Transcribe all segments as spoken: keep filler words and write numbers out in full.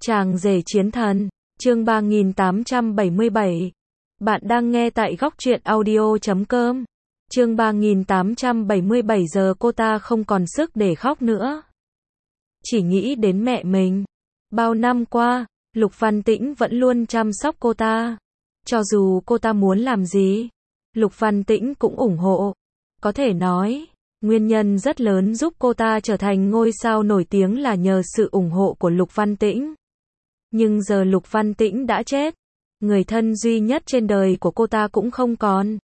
Chàng rể chiến thần, chương ba nghìn tám trăm bảy mươi bảy. Bạn đang nghe tại góc truyện audio chấm com. Chương ba nghìn tám trăm bảy mươi bảy giờ cô ta không còn sức để khóc nữa. Chỉ nghĩ đến mẹ mình. Bao năm qua, Lục Văn Tĩnh vẫn luôn chăm sóc cô ta. Cho dù cô ta muốn làm gì, Lục Văn Tĩnh cũng ủng hộ. Có thể nói, nguyên nhân rất lớn giúp cô ta trở thành ngôi sao nổi tiếng là nhờ sự ủng hộ của Lục Văn Tĩnh. Nhưng giờ Lục Văn Tĩnh đã chết, người thân duy nhất trên đời của cô ta cũng không còn.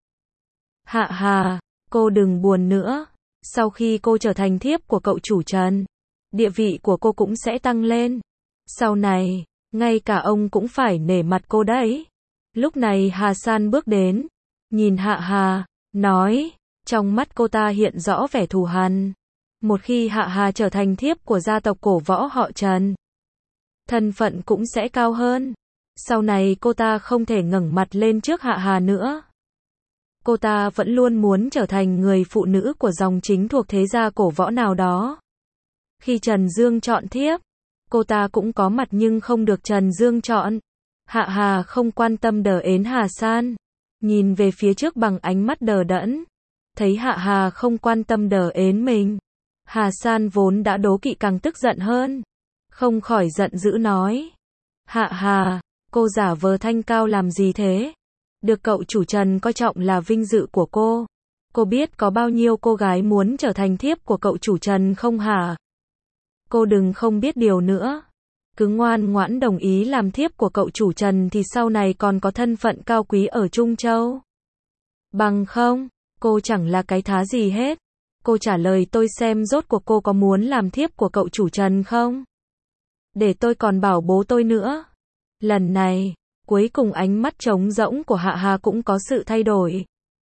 Hạ Hà, cô đừng buồn nữa. Sau khi cô trở thành thiếp của cậu chủ Trần, địa vị của cô cũng sẽ tăng lên. Sau này, ngay cả ông cũng phải nể mặt cô đấy. Lúc này Hà San bước đến, nhìn Hạ Hà, nói, trong mắt cô ta hiện rõ vẻ thù hằn. Một khi Hạ Hà trở thành thiếp của gia tộc cổ võ họ Trần, thân phận cũng sẽ cao hơn. Sau này cô ta không thể ngẩng mặt lên trước Hạ Hà nữa. Cô ta vẫn luôn muốn trở thành người phụ nữ của dòng chính thuộc thế gia cổ võ nào đó. Khi Trần Dương chọn thiếp, cô ta cũng có mặt nhưng không được Trần Dương chọn. Hạ Hà không quan tâm đờ ến Hà San, nhìn về phía trước bằng ánh mắt đờ đẫn. Thấy Hạ Hà không quan tâm đờ ến mình, Hà San vốn đã đố kỵ càng tức giận hơn. Không khỏi giận dữ nói, Hạ Hà, cô giả vờ thanh cao làm gì thế? Được cậu chủ Trần coi trọng là vinh dự của cô. Cô biết có bao nhiêu cô gái muốn trở thành thiếp của cậu chủ Trần không hả? Cô đừng không biết điều nữa. Cứ ngoan ngoãn đồng ý làm thiếp của cậu chủ Trần thì sau này còn có thân phận cao quý ở Trung Châu. Bằng không, cô chẳng là cái thá gì hết. Cô trả lời tôi xem rốt cuộc cô có muốn làm thiếp của cậu chủ Trần không? Để tôi còn bảo bố tôi nữa. Lần này, cuối cùng ánh mắt trống rỗng của Hạ Hà cũng có sự thay đổi.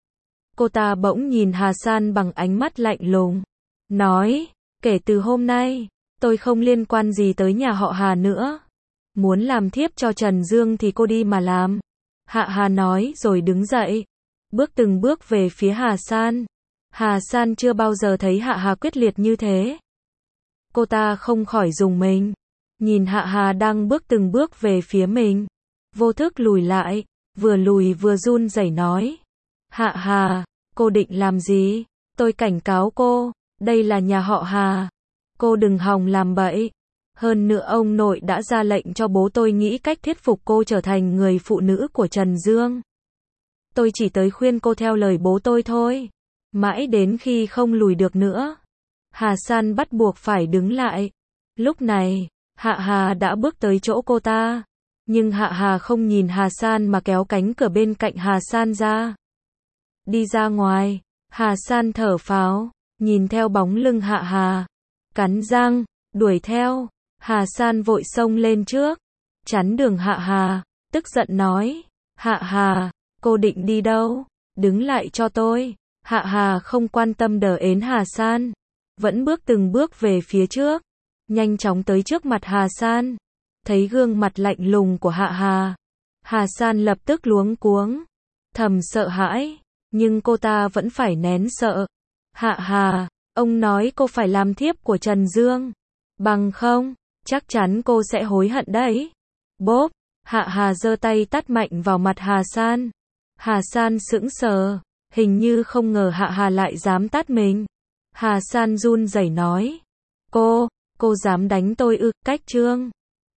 Cô ta bỗng nhìn Hà San bằng ánh mắt lạnh lùng. Nói, kể từ hôm nay, tôi không liên quan gì tới nhà họ Hà nữa. Muốn làm thiếp cho Trần Dương thì cô đi mà làm. Hạ Hà nói rồi đứng dậy. Bước từng bước về phía Hà San. Hà San chưa bao giờ thấy Hạ Hà quyết liệt như thế. Cô ta không khỏi rùng mình. Nhìn Hạ Hà đang bước từng bước về phía mình. Vô thức lùi lại, vừa lùi vừa run rẩy nói. Hạ Hà, cô định làm gì? Tôi cảnh cáo cô, đây là nhà họ Hà. Cô đừng hòng làm bậy. Hơn nữa ông nội đã ra lệnh cho bố tôi nghĩ cách thuyết phục cô trở thành người phụ nữ của Trần Dương. Tôi chỉ tới khuyên cô theo lời bố tôi thôi. Mãi đến khi không lùi được nữa, Hà San bắt buộc phải đứng lại. Lúc này, Hạ Hà đã bước tới chỗ cô ta. Nhưng Hạ Hà không nhìn Hà San mà kéo cánh cửa bên cạnh Hà San ra. Đi ra ngoài, Hà San thở phào, nhìn theo bóng lưng Hạ Hà. Cắn răng, đuổi theo. Hà San vội xông lên trước, chắn đường Hạ Hà, tức giận nói. Hạ Hà, cô định đi đâu? Đứng lại cho tôi. Hạ Hà không quan tâm đờ ến Hà San, vẫn bước từng bước về phía trước. Nhanh chóng tới trước mặt Hà San. Thấy gương mặt lạnh lùng của Hạ Hà, Hà San lập tức luống cuống, thầm sợ hãi, nhưng cô ta vẫn phải nén sợ. Hạ Hà, ông nói cô phải làm thiếp của Trần Dương, bằng không, chắc chắn cô sẽ hối hận đấy. Bốp, Hạ Hà giơ tay tát mạnh vào mặt Hà San. Hà San sững sờ, hình như không ngờ Hạ Hà lại dám tát mình. Hà San run rẩy nói, cô, cô dám đánh tôi ư? Cách trương.